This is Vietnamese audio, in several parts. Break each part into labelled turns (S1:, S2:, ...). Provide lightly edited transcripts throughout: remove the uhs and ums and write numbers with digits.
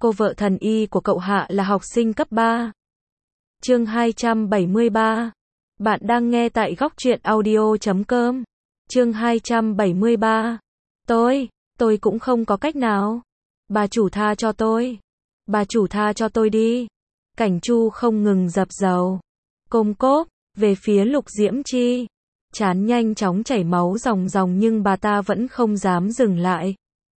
S1: Cô vợ thần y của cậu Hạ là học sinh cấp 3. Chương 273. Bạn đang nghe tại góc truyện audio.com. Chương 273. Tôi cũng không có cách nào. Bà chủ tha cho tôi. Bà chủ tha cho tôi đi. Cảnh Chu không ngừng dập dầu. Côm cốp, về phía Lục Diễm Chi. Trán nhanh chóng chảy máu ròng ròng nhưng bà ta vẫn không dám dừng lại.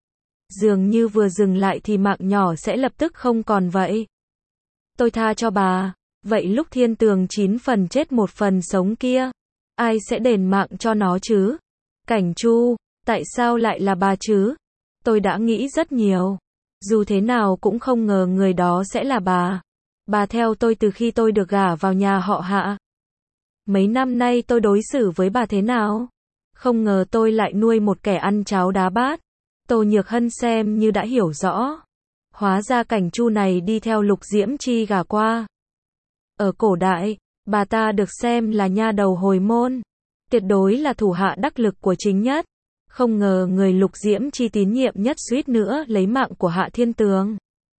S1: Dường như vừa dừng lại thì mạng nhỏ sẽ lập tức không còn vậy. Tôi tha cho bà. Vậy lúc Thiên Tường 9 phần chết 1 phần sống kia, ai sẽ đền mạng cho nó chứ? Cảnh Chu, tại sao lại là bà chứ? Tôi đã nghĩ rất nhiều. Dù thế nào cũng không ngờ người đó sẽ là bà. Bà theo tôi từ khi tôi được gả vào nhà họ Hạ. Mấy năm nay tôi đối xử với bà thế nào? Không ngờ tôi lại nuôi một kẻ ăn cháo đá bát. Tô Nhược Hân xem như đã hiểu rõ. Hóa ra Cảnh Chu này đi theo Lục Diễm Chi gả qua. Ở cổ đại, bà ta được xem là nha đầu hồi môn. Tuyệt đối là thủ hạ đắc lực của chính nhất. Không ngờ người Lục Diễm Chi tín nhiệm nhất suýt nữa lấy mạng của Hạ Thiên Tường.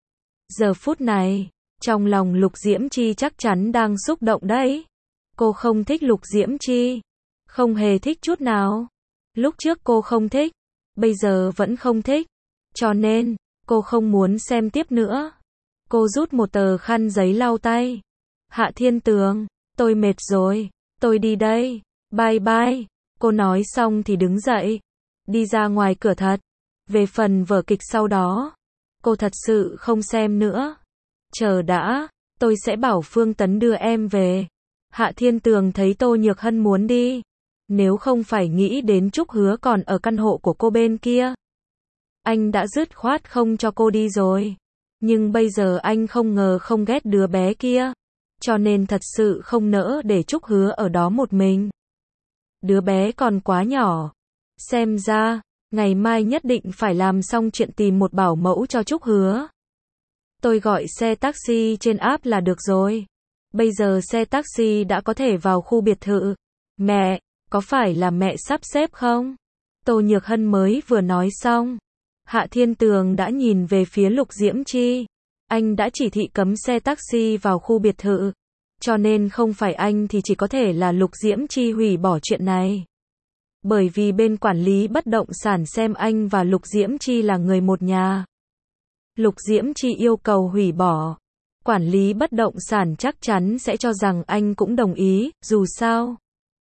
S1: Giờ phút này, trong lòng Lục Diễm Chi chắc chắn đang xúc động đấy. Cô không thích Lục Diễm Chi. Không hề thích chút nào. Lúc trước cô không thích. Bây giờ vẫn không thích. Cho nên, cô không muốn xem tiếp nữa. Cô rút một tờ khăn giấy lau tay. Hạ Thiên Tường, tôi mệt rồi. Tôi đi đây. Bye bye. Cô nói xong thì đứng dậy. Đi ra ngoài cửa thật. Về phần vở kịch sau đó, cô thật sự không xem nữa. Chờ đã, tôi sẽ bảo Phương Tấn đưa em về. Hạ Thiên Tường thấy Tô Nhược Hân muốn đi. Nếu không phải nghĩ đến Trúc Hứa còn ở căn hộ của cô bên kia, anh đã dứt khoát không cho cô đi rồi. Nhưng bây giờ anh không ngờ không ghét đứa bé kia. Cho nên thật sự không nỡ để Trúc Hứa ở đó một mình. Đứa bé còn quá nhỏ. Xem ra, ngày mai nhất định phải làm xong chuyện tìm một bảo mẫu cho Trúc Hứa. Tôi gọi xe taxi trên app là được rồi. Bây giờ xe taxi đã có thể vào khu biệt thự. Mẹ, có phải là mẹ sắp xếp không? Tô Nhược Hân mới vừa nói xong. Hạ Thiên Tường đã nhìn về phía Lục Diễm Chi. Anh đã chỉ thị cấm xe taxi vào khu biệt thự. Cho nên không phải anh thì chỉ có thể là Lục Diễm Chi hủy bỏ chuyện này. Bởi vì bên quản lý bất động sản xem anh và Lục Diễm Chi là người một nhà. Lục Diễm Chi yêu cầu hủy bỏ. Quản lý bất động sản chắc chắn sẽ cho rằng anh cũng đồng ý, dù sao.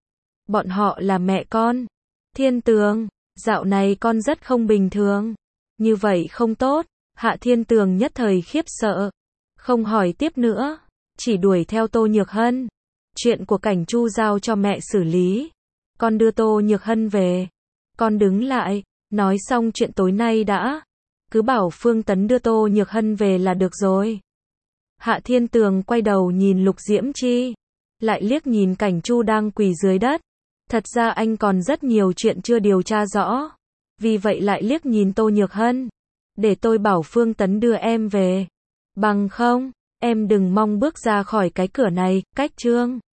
S1: Bọn họ là mẹ con. Thiên Tường, dạo này con rất không bình thường. Như vậy không tốt. Hạ Thiên Tường nhất thời khiếp sợ. Không hỏi tiếp nữa. Chỉ đuổi theo Tô Nhược Hân. Chuyện của Cảnh Chu giao cho mẹ xử lý. Con đưa Tô Nhược Hân về. Con đứng lại. Nói xong chuyện tối nay đã. Cứ bảo Phương Tấn đưa Tô Nhược Hân về là được rồi. Hạ Thiên Tường quay đầu nhìn Lục Diễm Chi. Lại liếc nhìn Cảnh Chu đang quỳ dưới đất. Thật ra anh còn rất nhiều chuyện chưa điều tra rõ. Vì vậy lại liếc nhìn Tô Nhược Hân. Để tôi bảo Phương Tấn đưa em về. Bằng không, em đừng mong bước ra khỏi cái cửa này. Cách chương